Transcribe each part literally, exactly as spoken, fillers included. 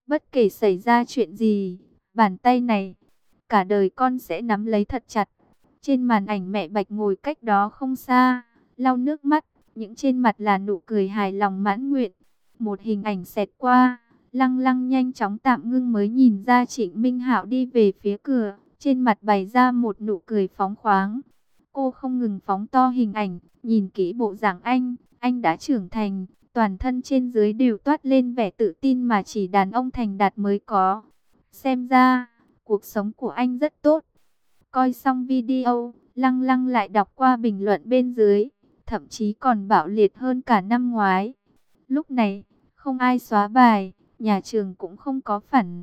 Bất kể xảy ra chuyện gì, bàn tay này, cả đời con sẽ nắm lấy thật chặt. Trên màn ảnh mẹ Bạch ngồi cách đó không xa, lau nước mắt, những trên mặt là nụ cười hài lòng mãn nguyện. Một hình ảnh xẹt qua, Lăng Lăng nhanh chóng tạm ngưng mới nhìn ra Trịnh Minh Hạo đi về phía cửa, trên mặt bày ra một nụ cười phóng khoáng. Cô không ngừng phóng to hình ảnh, nhìn kỹ bộ dạng anh, anh đã trưởng thành, toàn thân trên dưới đều toát lên vẻ tự tin mà chỉ đàn ông thành đạt mới có. Xem ra, cuộc sống của anh rất tốt. Coi xong video, Lăng Lăng lại đọc qua bình luận bên dưới, thậm chí còn bạo liệt hơn cả năm ngoái. Lúc này, không ai xóa bài, nhà trường cũng không có phản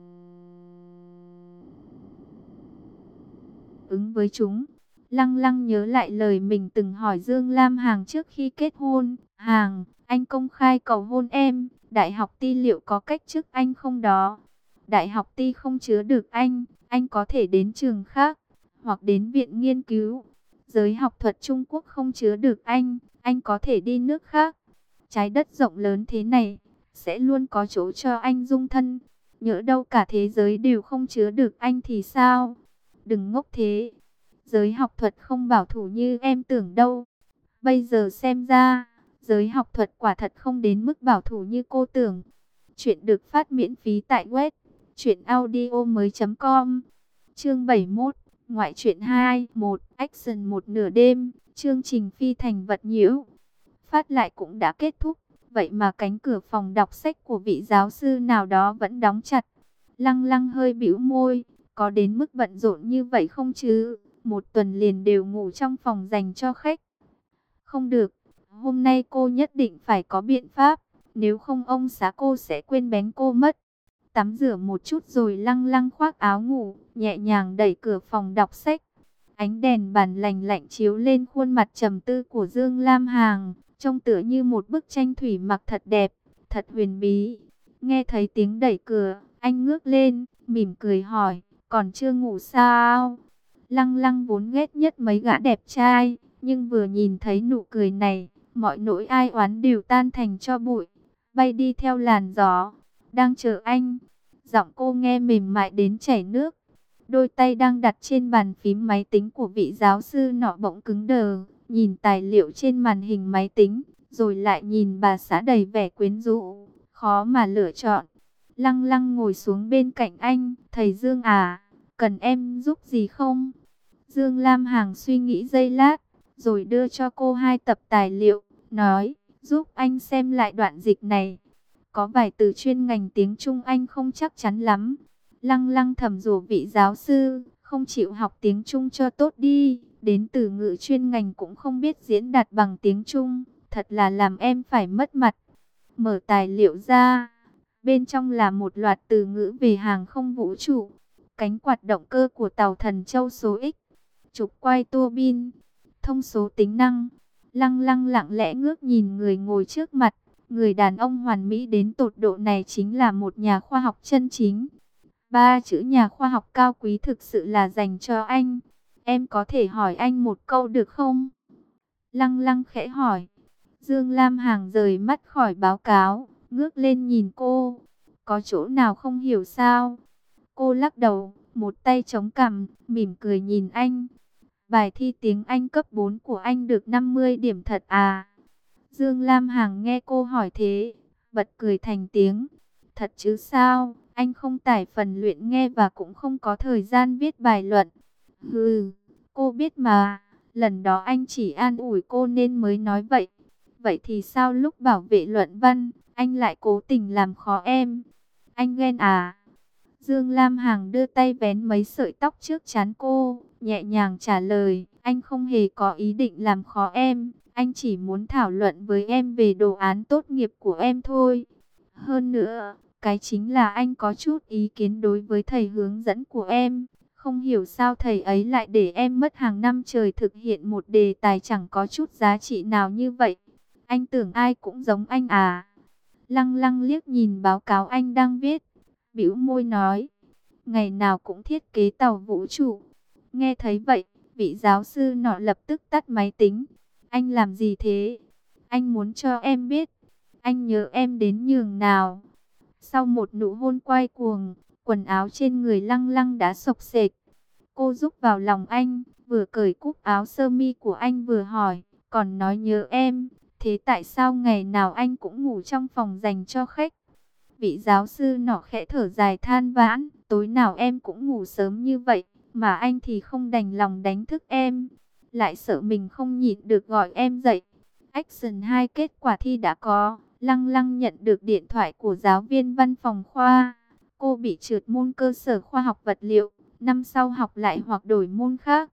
ứng với chúng. Lăng Lăng nhớ lại lời mình từng hỏi Dương Lam Hằng trước khi kết hôn. Hằng, anh công khai cầu hôn em, đại học Ty liệu có cách chức anh không đó? Đại học Ty không chứa được anh, anh có thể đến trường khác, hoặc đến viện nghiên cứu. Giới học thuật Trung Quốc không chứa được anh, anh có thể đi nước khác. Trái đất rộng lớn thế này, sẽ luôn có chỗ cho anh dung thân. Nhỡ đâu cả thế giới đều không chứa được anh thì sao? Đừng ngốc thế. Giới học thuật không bảo thủ như em tưởng đâu. Bây giờ xem ra, giới học thuật quả thật không đến mức bảo thủ như cô tưởng. Chuyện được phát miễn phí tại web truyện audio mới chấm com. Chương bảy mươi mốt, ngoại truyện hai, một, action một nửa đêm, chương trình phi thành vật nhiễu. Phát lại cũng đã kết thúc, vậy mà cánh cửa phòng đọc sách của vị giáo sư nào đó vẫn đóng chặt. Lăng Lăng hơi bĩu môi, có đến mức bận rộn như vậy không chứ? Một tuần liền đều ngủ trong phòng dành cho khách. Không được, hôm nay cô nhất định phải có biện pháp, nếu không ông xã cô sẽ quên bén cô mất. Tắm rửa một chút rồi Lăng Lăng khoác áo ngủ, nhẹ nhàng đẩy cửa phòng đọc sách. Ánh đèn bàn lành lạnh chiếu lên khuôn mặt trầm tư của Dương Lam Hằng, trông tựa như một bức tranh thủy mặc thật đẹp, thật huyền bí. Nghe thấy tiếng đẩy cửa, anh ngước lên, mỉm cười hỏi, còn chưa ngủ sao? Lăng Lăng vốn ghét nhất mấy gã đẹp trai, nhưng vừa nhìn thấy nụ cười này, mọi nỗi ai oán đều tan thành tro bụi, bay đi theo làn gió. Đang chờ anh. Giọng cô nghe mềm mại đến chảy nước. Đôi tay đang đặt trên bàn phím máy tính của vị giáo sư nọ bỗng cứng đờ, nhìn tài liệu trên màn hình máy tính, rồi lại nhìn bà xã đầy vẻ quyến rũ, khó mà lựa chọn. Lăng Lăng ngồi xuống bên cạnh anh, thầy Dương à, cần em giúp gì không? Dương Lam Hằng suy nghĩ giây lát, rồi đưa cho cô hai tập tài liệu, nói, giúp anh xem lại đoạn dịch này. Có vài từ chuyên ngành tiếng Trung anh không chắc chắn lắm. Lăng Lăng thầm rủ vị giáo sư, không chịu học tiếng Trung cho tốt đi, đến từ ngữ chuyên ngành cũng không biết diễn đạt bằng tiếng Trung, thật là làm em phải mất mặt. Mở tài liệu ra, bên trong là một loạt từ ngữ về hàng không vũ trụ, cánh quạt động cơ của tàu Thần Châu số X, trục quay tua bin, thông số tính năng. Lăng Lăng lặng lẽ ngước nhìn người ngồi trước mặt. Người đàn ông hoàn mỹ đến tột độ này chính là một nhà khoa học chân chính. Ba chữ nhà khoa học cao quý thực sự là dành cho anh. Em có thể hỏi anh một câu được không? Lăng Lăng khẽ hỏi. Dương Lam Hằng rời mắt khỏi báo cáo, ngước lên nhìn cô. Có chỗ nào không hiểu sao? Cô lắc đầu, một tay chống cằm, mỉm cười nhìn anh. Bài thi tiếng Anh cấp bốn của anh được năm mươi điểm thật à? Dương Lam Hằng nghe cô hỏi thế, bật cười thành tiếng. Thật chứ sao, anh không tải phần luyện nghe và cũng không có thời gian viết bài luận. Hừ, cô biết mà, lần đó anh chỉ an ủi cô nên mới nói vậy. Vậy thì sao lúc bảo vệ luận văn, anh lại cố tình làm khó em? Anh ghen à? Dương Lam Hằng đưa tay vén mấy sợi tóc trước trán cô, nhẹ nhàng trả lời, anh không hề có ý định làm khó em. Anh chỉ muốn thảo luận với em về đồ án tốt nghiệp của em thôi. Hơn nữa, cái chính là anh có chút ý kiến đối với thầy hướng dẫn của em. Không hiểu sao thầy ấy lại để em mất hàng năm trời thực hiện một đề tài chẳng có chút giá trị nào như vậy. Anh tưởng ai cũng giống anh à? Lăng Lăng liếc nhìn báo cáo anh đang viết, bĩu môi nói, ngày nào cũng thiết kế tàu vũ trụ. Nghe thấy vậy, vị giáo sư nọ lập tức tắt máy tính. Anh làm gì thế? Anh muốn cho em biết, anh nhớ em đến nhường nào. Sau một nụ hôn quay cuồng, quần áo trên người Lăng Lăng đã xộc xệch. Cô rúc vào lòng anh, vừa cởi cúc áo sơ mi của anh vừa hỏi, còn nói nhớ em. Thế tại sao ngày nào anh cũng ngủ trong phòng dành cho khách? Vị giáo sư nọ khẽ thở dài than vãn, tối nào em cũng ngủ sớm như vậy, mà anh thì không đành lòng đánh thức em, lại sợ mình không nhịn được gọi em dậy. Action hai kết quả thi đã có, Lăng Lăng nhận được điện thoại của giáo viên văn phòng khoa. Cô bị trượt môn cơ sở khoa học vật liệu, năm sau học lại hoặc đổi môn khác.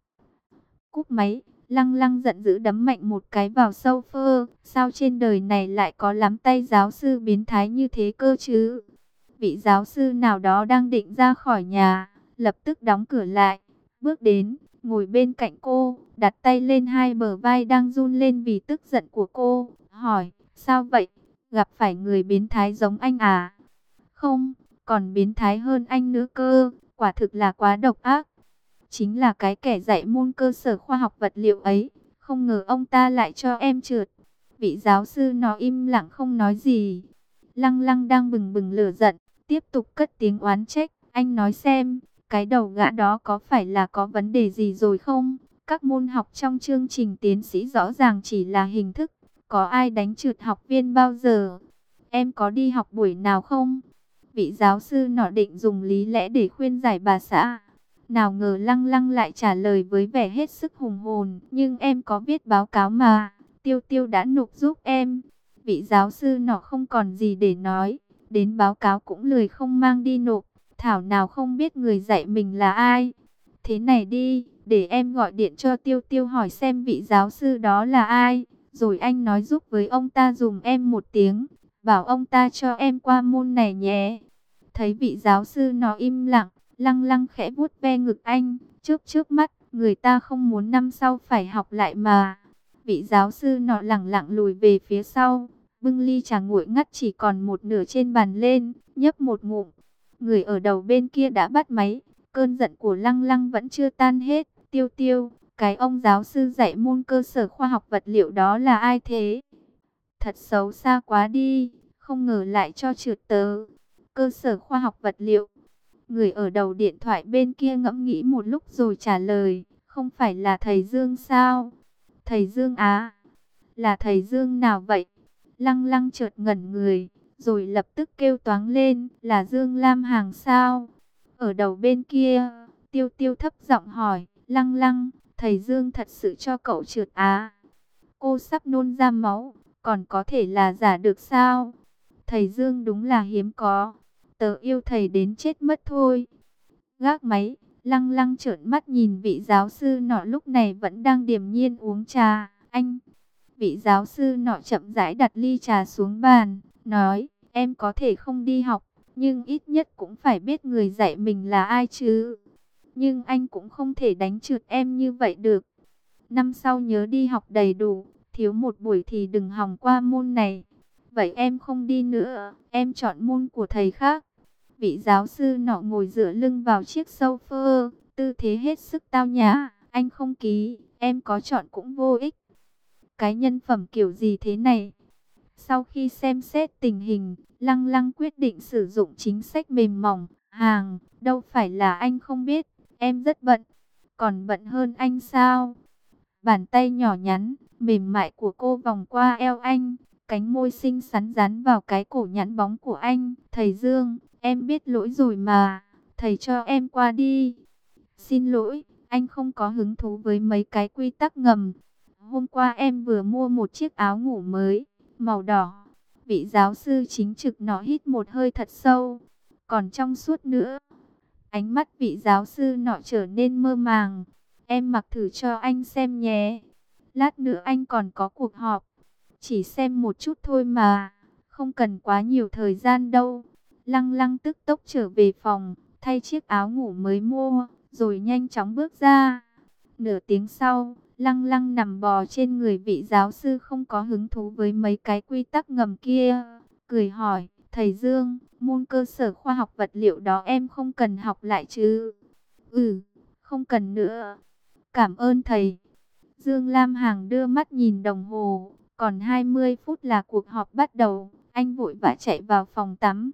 Cúp máy, Lăng Lăng giận dữ đấm mạnh một cái vào sofa. Sao trên đời này lại có lắm tay giáo sư biến thái như thế cơ chứ? Vị giáo sư nào đó đang định ra khỏi nhà, lập tức đóng cửa lại, bước đến, ngồi bên cạnh cô, đặt tay lên hai bờ vai đang run lên vì tức giận của cô, hỏi, sao vậy? Gặp phải người biến thái giống anh à? Không, còn biến thái hơn anh nữa cơ, quả thực là quá độc ác. Chính là cái kẻ dạy môn cơ sở khoa học vật liệu ấy, không ngờ ông ta lại cho em trượt. Vị giáo sư nó im lặng không nói gì. Lăng Lăng đang bừng bừng lửa giận, tiếp tục cất tiếng oán trách. Anh nói xem, cái đầu gã đó có phải là có vấn đề gì rồi không? Các môn học trong chương trình tiến sĩ rõ ràng chỉ là hình thức. Có ai đánh trượt học viên bao giờ? Em có đi học buổi nào không? Vị giáo sư nọ định dùng lý lẽ để khuyên giải bà xã. Nào ngờ Lăng Lăng lại trả lời với vẻ hết sức hùng hồn. Nhưng em có viết báo cáo mà. Tiêu Tiêu đã nộp giúp em. Vị giáo sư nọ không còn gì để nói. Đến báo cáo cũng lười không mang đi nộp. Thảo nào không biết người dạy mình là ai. Thế này đi, để em gọi điện cho Tiêu Tiêu hỏi xem vị giáo sư đó là ai. Rồi anh nói giúp với ông ta dùm em một tiếng. Bảo ông ta cho em qua môn này nhé. Thấy vị giáo sư nó im lặng. Lăng Lăng khẽ vuốt ve ngực anh, chớp chớp mắt, người ta không muốn năm sau phải học lại mà. Vị giáo sư nọ lẳng lặng lùi về phía sau, bưng ly trà nguội ngắt chỉ còn một nửa trên bàn lên, nhấp một ngụm. Người ở đầu bên kia đã bắt máy, cơn giận của Lăng Lăng vẫn chưa tan hết. Tiêu Tiêu, cái ông giáo sư dạy môn cơ sở khoa học vật liệu đó là ai thế? Thật xấu xa quá đi, không ngờ lại cho trượt tớ. Cơ sở khoa học vật liệu. Người ở đầu điện thoại bên kia ngẫm nghĩ một lúc rồi trả lời, không phải là thầy Dương sao? Thầy Dương á? Là thầy Dương nào vậy? Lăng Lăng chợt ngẩn người, rồi lập tức kêu toáng lên, là Dương Lam Hằng sao? Ở đầu bên kia, Tiêu Tiêu thấp giọng hỏi, Lăng Lăng, thầy Dương thật sự cho cậu trượt á? Cô sắp nôn ra máu, còn có thể là giả được sao? Thầy Dương đúng là hiếm có. Tớ yêu thầy đến chết mất thôi. Gác máy, Lăng Lăng trợn mắt nhìn vị giáo sư nọ lúc này vẫn đang điềm nhiên uống trà. Anh, vị giáo sư nọ chậm rãi đặt ly trà xuống bàn, nói, em có thể không đi học, nhưng ít nhất cũng phải biết người dạy mình là ai chứ. Nhưng anh cũng không thể đánh trượt em như vậy được. Năm sau nhớ đi học đầy đủ, thiếu một buổi thì đừng hòng qua môn này. Vậy em không đi nữa, em chọn môn của thầy khác. Vị giáo sư nọ ngồi dựa lưng vào chiếc sofa, tư thế hết sức tao nhã. Anh không ký, em có chọn cũng vô ích. Cái nhân phẩm kiểu gì thế này? Sau khi xem xét tình hình, Lăng Lăng quyết định sử dụng chính sách mềm mỏng. Hàng, đâu phải là anh không biết, em rất bận. Còn bận hơn anh sao? Bàn tay nhỏ nhắn, mềm mại của cô vòng qua eo anh. Cánh môi xinh xắn dán vào cái cổ nhẵn bóng của anh. Thầy Dương, em biết lỗi rồi mà. Thầy cho em qua đi. Xin lỗi, anh không có hứng thú với mấy cái quy tắc ngầm. Hôm qua em vừa mua một chiếc áo ngủ mới, màu đỏ. Vị giáo sư chính trực nó hít một hơi thật sâu. Còn trong suốt nữa. Ánh mắt vị giáo sư nọ trở nên mơ màng. Em mặc thử cho anh xem nhé. Lát nữa anh còn có cuộc họp. Chỉ xem một chút thôi mà, không cần quá nhiều thời gian đâu. Lăng Lăng tức tốc trở về phòng, thay chiếc áo ngủ mới mua, rồi nhanh chóng bước ra. Nửa tiếng sau, Lăng Lăng nằm bò trên người vị giáo sư không có hứng thú với mấy cái quy tắc ngầm kia. Cười hỏi, thầy Dương, môn cơ sở khoa học vật liệu đó em không cần học lại chứ? Ừ, không cần nữa. Cảm ơn thầy. Dương Lam Hằng đưa mắt nhìn đồng hồ. Còn hai mươi phút là cuộc họp bắt đầu, anh vội vã chạy vào phòng tắm.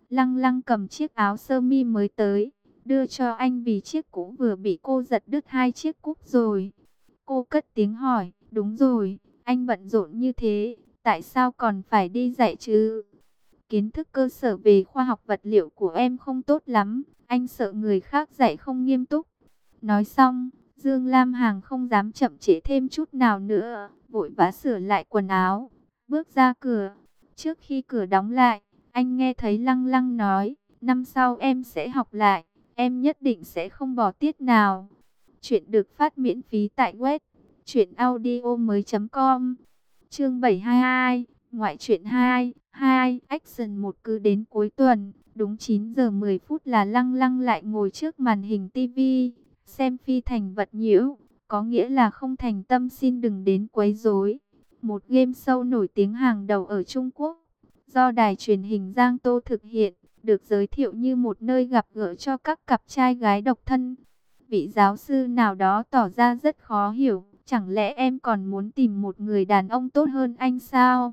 Lăng lăng cầm chiếc áo sơ mi mới tới, đưa cho anh vì chiếc cũ vừa bị cô giật đứt hai chiếc cúc rồi. Cô cất tiếng hỏi, đúng rồi, anh bận rộn như thế, tại sao còn phải đi dạy chứ? Kiến thức cơ sở về khoa học vật liệu của em không tốt lắm, anh sợ người khác dạy không nghiêm túc. Nói xong, Dương Lam Hằng không dám chậm trễ thêm chút nào nữa, vội vã sửa lại quần áo, bước ra cửa. Trước khi cửa đóng lại, anh nghe thấy Lăng Lăng nói, năm sau em sẽ học lại, em nhất định sẽ không bỏ tiết nào. Chuyện được phát miễn phí tại web truyện audio mới chấm com. Chương bảy mươi hai, ngoại truyện hai, hai, Action một. Cứ đến cuối tuần, đúng chín giờ mười phút là Lăng Lăng lại ngồi trước màn hình tivi, xem phi thành vật nhiễu, có nghĩa là không thành tâm xin đừng đến quấy rối. Một game show nổi tiếng hàng đầu ở Trung Quốc, do đài truyền hình Giang Tô thực hiện, được giới thiệu như một nơi gặp gỡ cho các cặp trai gái độc thân. Vị giáo sư nào đó tỏ ra rất khó hiểu, chẳng lẽ em còn muốn tìm một người đàn ông tốt hơn anh sao?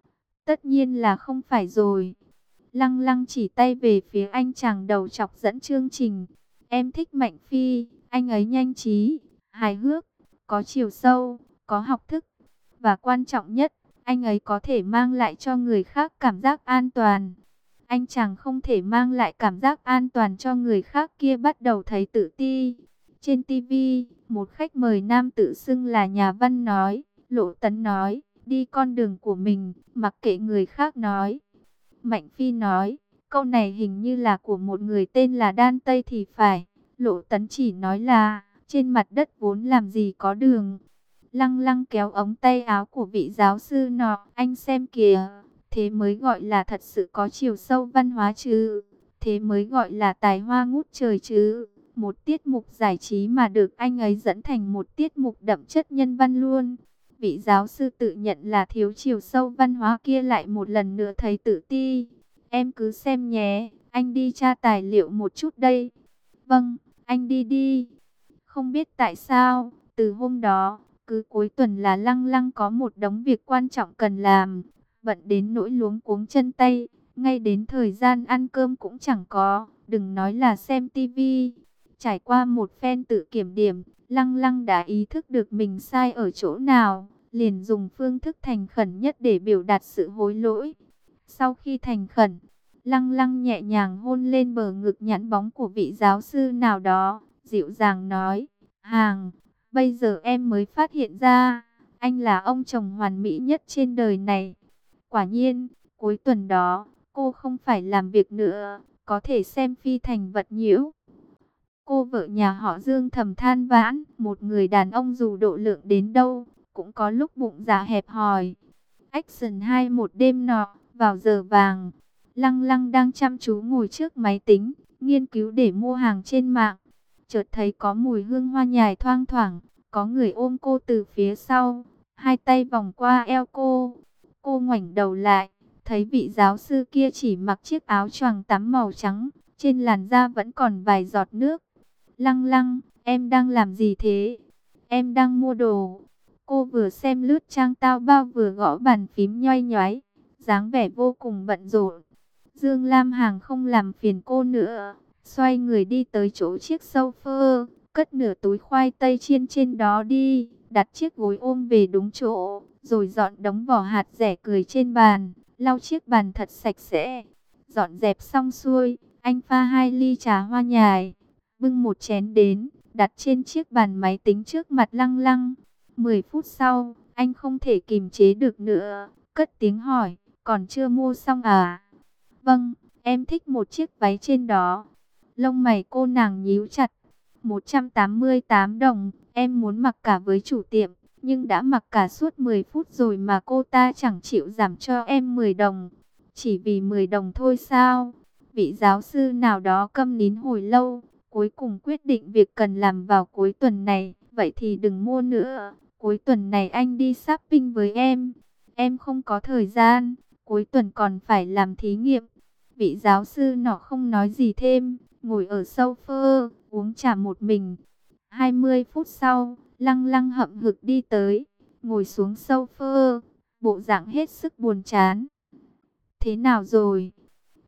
Tất nhiên là không phải rồi. Lăng lăng chỉ tay về phía anh chàng đầu chọc dẫn chương trình. Em thích Mạnh Phi, anh ấy nhanh trí, hài hước, có chiều sâu, có học thức. Và quan trọng nhất, anh ấy có thể mang lại cho người khác cảm giác an toàn. Anh chàng không thể mang lại cảm giác an toàn cho người khác kia bắt đầu thấy tự ti. Trên tivi, một khách mời nam tự xưng là nhà văn nói, Lộ Tấn nói, đi con đường của mình, mặc kệ người khác nói. Mạnh Phi nói, câu này hình như là của một người tên là Đan Tây thì phải. Lộ Tấn chỉ nói là, trên mặt đất vốn làm gì có đường. Lăng lăng kéo ống tay áo của vị giáo sư nọ, anh xem kìa, thế mới gọi là thật sự có chiều sâu văn hóa chứ, thế mới gọi là tài hoa ngút trời chứ. Một tiết mục giải trí mà được anh ấy dẫn thành một tiết mục đậm chất nhân văn luôn. Vị giáo sư tự nhận là thiếu chiều sâu văn hóa kia lại một lần nữa thấy tự ti. Em cứ xem nhé, anh đi tra tài liệu một chút đây. Vâng, anh đi đi. Không biết tại sao, từ hôm đó, cứ cuối tuần là Lăng Lăng có một đống việc quan trọng cần làm, bận đến nỗi luống cuống chân tay, ngay đến thời gian ăn cơm cũng chẳng có, đừng nói là xem tivi. Trải qua một phen tự kiểm điểm, Lăng Lăng đã ý thức được mình sai ở chỗ nào, liền dùng phương thức thành khẩn nhất để biểu đạt sự hối lỗi. Sau khi thành khẩn, Lăng Lăng nhẹ nhàng hôn lên bờ ngực nhẵn bóng của vị giáo sư nào đó, dịu dàng nói, Hàng, bây giờ em mới phát hiện ra, anh là ông chồng hoàn mỹ nhất trên đời này. Quả nhiên, cuối tuần đó, cô không phải làm việc nữa, có thể xem phi thành vật nhiễu. Cô vợ nhà họ Dương thầm than vãn, một người đàn ông dù độ lượng đến đâu, cũng có lúc bụng dạ hẹp hòi. Action hai. Một đêm nọ, vào giờ vàng, Lăng Lăng đang chăm chú ngồi trước máy tính, nghiên cứu để mua hàng trên mạng. Chợt thấy có mùi hương hoa nhài thoang thoảng, có người ôm cô từ phía sau, hai tay vòng qua eo cô. Cô ngoảnh đầu lại, thấy vị giáo sư kia chỉ mặc chiếc áo choàng tắm màu trắng, trên làn da vẫn còn vài giọt nước. Lăng Lăng, em đang làm gì thế? Em đang mua đồ. Cô vừa xem lướt trang tao bao vừa gõ bàn phím nhoay nhoáy, dáng vẻ vô cùng bận rộn. Dương Lam Hằng không làm phiền cô nữa, xoay người đi tới chỗ chiếc sofa, cất nửa túi khoai tây chiên trên đó đi, đặt chiếc gối ôm về đúng chỗ, rồi dọn đống vỏ hạt dẻ cười trên bàn, lau chiếc bàn thật sạch sẽ. Dọn dẹp xong xuôi, anh pha hai ly trà hoa nhài, bưng một chén đến, đặt trên chiếc bàn máy tính trước mặt Lăng Lăng. Mười phút sau, anh không thể kìm chế được nữa, cất tiếng hỏi, còn chưa mua xong à? Vâng, em thích một chiếc váy trên đó. Lông mày cô nàng nhíu chặt. một trăm tám mươi tám đồng, em muốn mặc cả với chủ tiệm, nhưng đã mặc cả suốt mười phút rồi mà cô ta chẳng chịu giảm cho em mười đồng. Chỉ vì mười đồng thôi sao? Vị giáo sư nào đó câm nín hồi lâu, cuối cùng quyết định việc cần làm vào cuối tuần này, vậy thì đừng mua nữa. Cuối tuần này anh đi shopping với em. Em không có thời gian, cuối tuần còn phải làm thí nghiệm. Vị giáo sư nọ không nói gì thêm, ngồi ở sofa, uống trà một mình. hai mươi phút sau, Lăng Lăng hậm hực đi tới, ngồi xuống sofa, bộ dạng hết sức buồn chán. Thế nào rồi?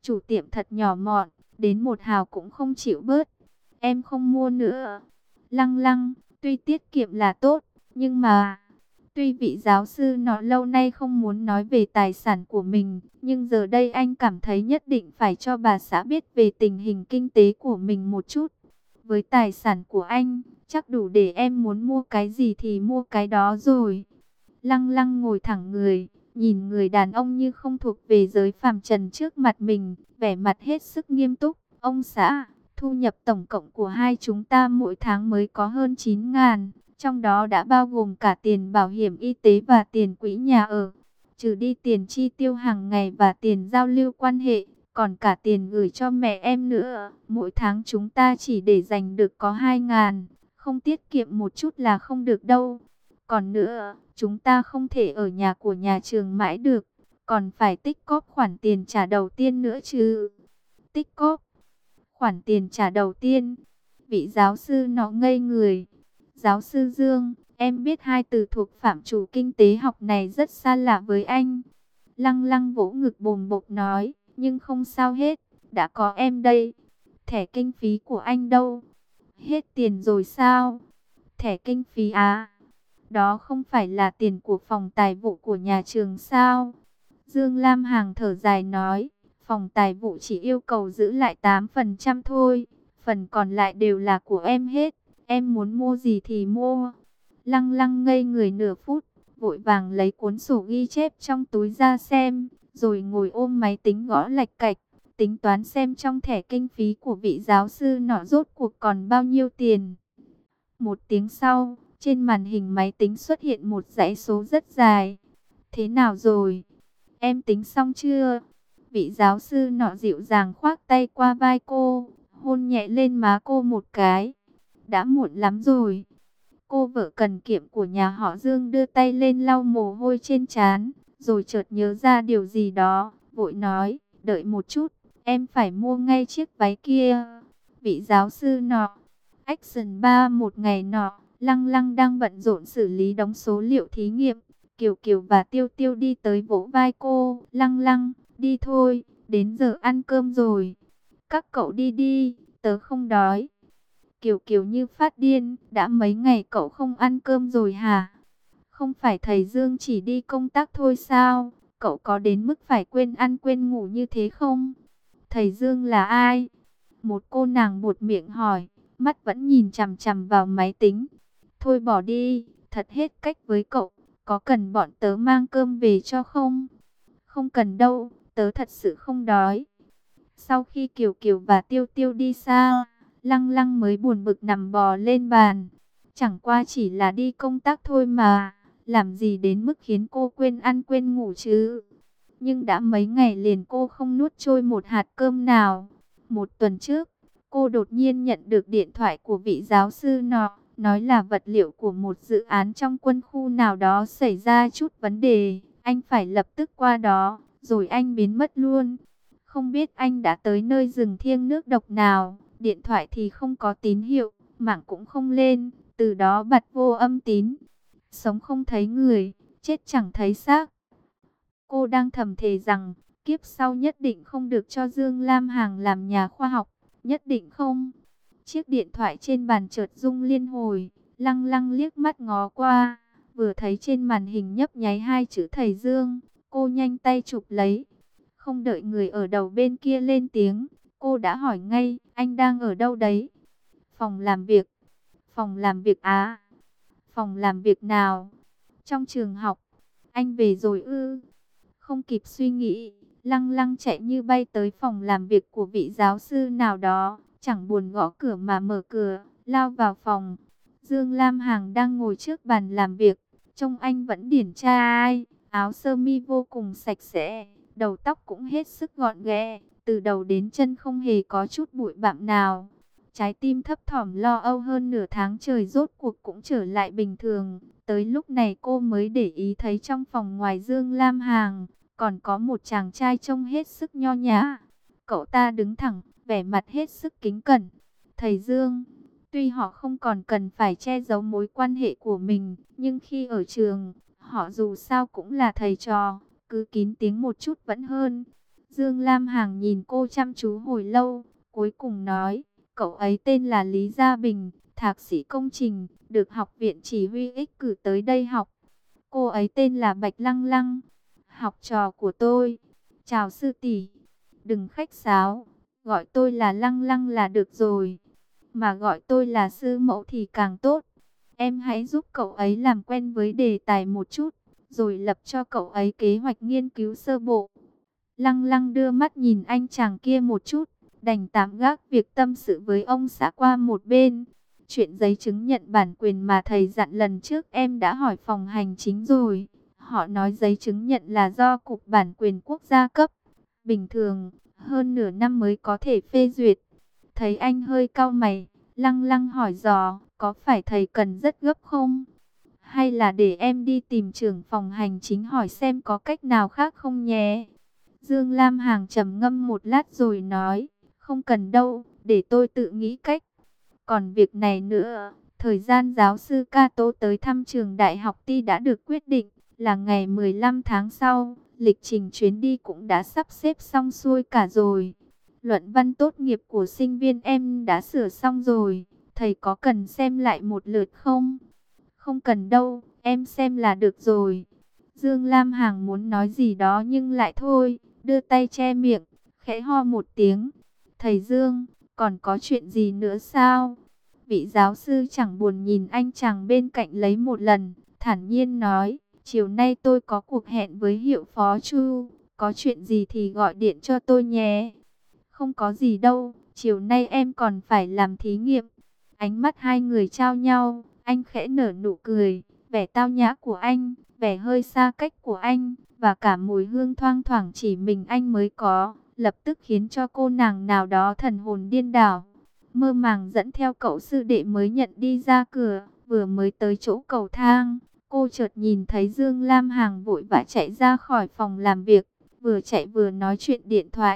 Chủ tiệm thật nhỏ mọn, đến một hào cũng không chịu bớt. Em không mua nữa. Lăng lăng, tuy tiết kiệm là tốt, nhưng mà... Tuy vị giáo sư nó lâu nay không muốn nói về tài sản của mình, nhưng giờ đây anh cảm thấy nhất định phải cho bà xã biết về tình hình kinh tế của mình một chút. Với tài sản của anh, chắc đủ để em muốn mua cái gì thì mua cái đó rồi. Lăng lăng ngồi thẳng người, nhìn người đàn ông như không thuộc về giới phàm trần trước mặt mình, vẻ mặt hết sức nghiêm túc. Ông xã, thu nhập tổng cộng của hai chúng ta mỗi tháng mới có hơn chín ngàn. Trong đó đã bao gồm cả tiền bảo hiểm y tế và tiền quỹ nhà ở. Trừ đi tiền chi tiêu hàng ngày và tiền giao lưu quan hệ, còn cả tiền gửi cho mẹ em nữa. Mỗi tháng chúng ta chỉ để dành được có hai ngàn. Không tiết kiệm một chút là không được đâu. Còn nữa, chúng ta không thể ở nhà của nhà trường mãi được. Còn phải tích cóp khoản tiền trả đầu tiên nữa chứ. Tích cóp khoản tiền trả đầu tiên. Vị giáo sư nó ngây người. Giáo sư Dương, em biết hai từ thuộc phạm trù kinh tế học này rất xa lạ với anh. Lăng lăng vỗ ngực bồm bột nói, nhưng không sao hết, đã có em đây. Thẻ kinh phí của anh đâu? Hết tiền rồi sao? Thẻ kinh phí à? Đó không phải là tiền của phòng tài vụ của nhà trường sao? Dương Lam Hằng thở dài nói, phòng tài vụ chỉ yêu cầu giữ lại tám phần trăm thôi, phần còn lại đều là của em hết. Em muốn mua gì thì mua. Lăng lăng ngây người nửa phút, vội vàng lấy cuốn sổ ghi chép trong túi ra xem, rồi ngồi ôm máy tính gõ lạch cạch, tính toán xem trong thẻ kinh phí của vị giáo sư nọ rốt cuộc còn bao nhiêu tiền. Một tiếng sau, trên màn hình máy tính xuất hiện một dãy số rất dài. Thế nào rồi? Em tính xong chưa? Vị giáo sư nọ dịu dàng khoác tay qua vai cô, hôn nhẹ lên má cô một cái. Đã muộn lắm rồi. Cô vợ cần kiệm của nhà họ Dương đưa tay lên lau mồ hôi trên trán, rồi chợt nhớ ra điều gì đó, vội nói, đợi một chút, em phải mua ngay chiếc váy kia. Vị giáo sư nọ, Action ba một ngày nọ, Lăng Lăng đang bận rộn xử lý đống số liệu thí nghiệm. Kiều Kiều và Tiêu Tiêu đi tới vỗ vai cô, Lăng Lăng, đi thôi, đến giờ ăn cơm rồi. Các cậu đi đi, tớ không đói. Kiều Kiều như phát điên, đã mấy ngày cậu không ăn cơm rồi hả? Không phải thầy Dương chỉ đi công tác thôi sao? Cậu có đến mức phải quên ăn quên ngủ như thế không? Thầy Dương là ai? Một cô nàng buột miệng hỏi, mắt vẫn nhìn chằm chằm vào máy tính. Thôi bỏ đi, thật hết cách với cậu, có cần bọn tớ mang cơm về cho không? Không cần đâu, tớ thật sự không đói. Sau khi Kiều Kiều và Tiêu Tiêu đi xa, Lăng Lăng mới buồn bực nằm bò lên bàn. Chẳng qua chỉ là đi công tác thôi mà, làm gì đến mức khiến cô quên ăn quên ngủ chứ. Nhưng đã mấy ngày liền cô không nuốt trôi một hạt cơm nào. Một tuần trước, cô đột nhiên nhận được điện thoại của vị giáo sư nọ, nói là vật liệu của một dự án trong quân khu nào đó xảy ra chút vấn đề. Anh phải lập tức qua đó, rồi anh biến mất luôn. Không biết anh đã tới nơi rừng thiêng nước độc nào. Điện thoại thì không có tín hiệu, mạng cũng không lên, từ đó bật vô âm tín. Sống không thấy người, chết chẳng thấy xác. Cô đang thầm thề rằng, kiếp sau nhất định không được cho Dương Lam Hằng làm nhà khoa học, nhất định không. Chiếc điện thoại trên bàn chợt rung liên hồi, Lăng Lăng liếc mắt ngó qua, vừa thấy trên màn hình nhấp nháy hai chữ thầy Dương, cô nhanh tay chụp lấy. Không đợi người ở đầu bên kia lên tiếng, cô đã hỏi ngay, anh đang ở đâu đấy? Phòng làm việc. Phòng làm việc á? Phòng làm việc nào? Trong trường học. Anh về rồi ư? Không kịp suy nghĩ, Lăng Lăng chạy như bay tới phòng làm việc của vị giáo sư nào đó, chẳng buồn gõ cửa mà mở cửa, lao vào phòng. Dương Lam Hằng đang ngồi trước bàn làm việc, trông anh vẫn điển trai, áo sơ mi vô cùng sạch sẽ, đầu tóc cũng hết sức gọn ghẽ, từ đầu đến chân không hề có chút bụi bặm nào. Trái tim thấp thỏm lo âu hơn nửa tháng trời rốt cuộc cũng trở lại bình thường. Tới lúc này cô mới để ý thấy trong phòng ngoài Dương Lam Hằng còn có một chàng trai trông hết sức nho nhã. Cậu ta đứng thẳng, vẻ mặt hết sức kính cẩn. Thầy Dương, tuy họ không còn cần phải che giấu mối quan hệ của mình, nhưng khi ở trường, họ dù sao cũng là thầy trò, cứ kín tiếng một chút vẫn hơn. Dương Lam Hằng nhìn cô chăm chú hồi lâu, cuối cùng nói, cậu ấy tên là Lý Gia Bình, thạc sĩ công trình, được học viện chỉ huy ích cử tới đây học. Cô ấy tên là Bạch Lăng Lăng, học trò của tôi. Chào sư tỷ, đừng khách sáo, gọi tôi là Lăng Lăng là được rồi. Mà gọi tôi là sư mẫu thì càng tốt. Em hãy giúp cậu ấy làm quen với đề tài một chút, rồi lập cho cậu ấy kế hoạch nghiên cứu sơ bộ. Lăng Lăng đưa mắt nhìn anh chàng kia một chút, đành tạm gác việc tâm sự với ông xã qua một bên. Chuyện giấy chứng nhận bản quyền mà thầy dặn lần trước em đã hỏi phòng hành chính rồi. Họ nói giấy chứng nhận là do Cục Bản quyền Quốc gia cấp. Bình thường, hơn nửa năm mới có thể phê duyệt. Thấy anh hơi cau mày, Lăng Lăng hỏi dò, có phải thầy cần rất gấp không? Hay là để em đi tìm trưởng phòng hành chính hỏi xem có cách nào khác không nhé? Dương Lam Hằng trầm ngâm một lát rồi nói, không cần đâu, để tôi tự nghĩ cách. Còn việc này nữa, thời gian giáo sư Cato tới thăm trường đại học Ti đã được quyết định, là ngày mười lăm tháng sau, lịch trình chuyến đi cũng đã sắp xếp xong xuôi cả rồi. Luận văn tốt nghiệp của sinh viên em đã sửa xong rồi, thầy có cần xem lại một lượt không? Không cần đâu, em xem là được rồi. Dương Lam Hằng muốn nói gì đó nhưng lại thôi, đưa tay che miệng, khẽ ho một tiếng. Thầy Dương, còn có chuyện gì nữa sao? Vị giáo sư chẳng buồn nhìn anh chàng bên cạnh lấy một lần, thản nhiên nói, chiều nay tôi có cuộc hẹn với hiệu phó Chu, có chuyện gì thì gọi điện cho tôi nhé. Không có gì đâu, chiều nay em còn phải làm thí nghiệm. Ánh mắt hai người trao nhau, anh khẽ nở nụ cười, vẻ tao nhã của anh, vẻ hơi xa cách của anh, và cả mùi hương thoang thoảng chỉ mình anh mới có, lập tức khiến cho cô nàng nào đó thần hồn điên đảo. Mơ màng dẫn theo cậu sư đệ mới nhận đi ra cửa, vừa mới tới chỗ cầu thang, cô chợt nhìn thấy Dương Lam Hằng vội vã chạy ra khỏi phòng làm việc, vừa chạy vừa nói chuyện điện thoại.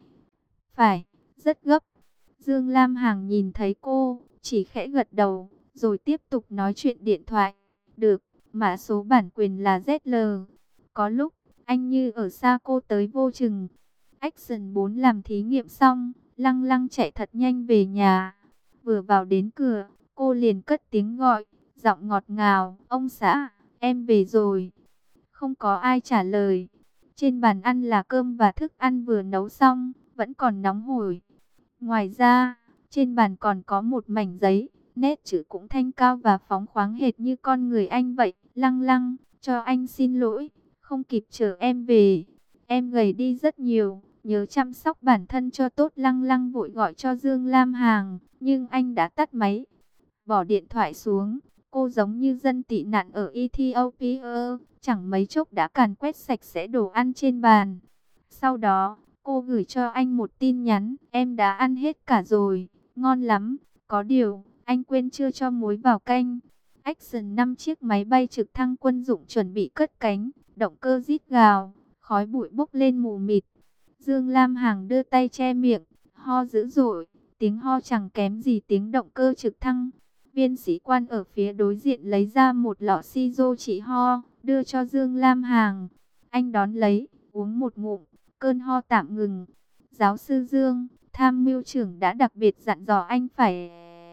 Phải, rất gấp. Dương Lam Hằng nhìn thấy cô, chỉ khẽ gật đầu, rồi tiếp tục nói chuyện điện thoại. Được, mã số bản quyền là Z L. Có lúc, anh như ở xa cô tới vô chừng. Action bốn làm thí nghiệm xong, Lăng Lăng chạy thật nhanh về nhà. Vừa vào đến cửa, cô liền cất tiếng gọi, giọng ngọt ngào, ông xã, em về rồi. Không có ai trả lời. Trên bàn ăn là cơm và thức ăn vừa nấu xong, vẫn còn nóng hổi. Ngoài ra, trên bàn còn có một mảnh giấy, nét chữ cũng thanh cao và phóng khoáng hệt như con người anh vậy. Lăng Lăng, cho anh xin lỗi, không kịp chờ em về. Em gầy đi rất nhiều, nhớ chăm sóc bản thân cho tốt. Lăng Lăng vội gọi cho Dương Lam Hằng, nhưng anh đã tắt máy. Bỏ điện thoại xuống, cô giống như dân tị nạn ở Ethiopia, chẳng mấy chốc đã càn quét sạch sẽ đồ ăn trên bàn. Sau đó, cô gửi cho anh một tin nhắn, em đã ăn hết cả rồi, ngon lắm, có điều, anh quên chưa cho muối vào canh. Action năm chiếc máy bay trực thăng quân dụng chuẩn bị cất cánh, động cơ rít gào, khói bụi bốc lên mù mịt. Dương Lam Hằng đưa tay che miệng, ho dữ dội, tiếng ho chẳng kém gì tiếng động cơ trực thăng. Viên sĩ quan ở phía đối diện lấy ra một lọ siro trị ho, đưa cho Dương Lam Hằng. Anh đón lấy, uống một ngụm, cơn ho tạm ngừng. Giáo sư Dương, tham mưu trưởng đã đặc biệt dặn dò anh phải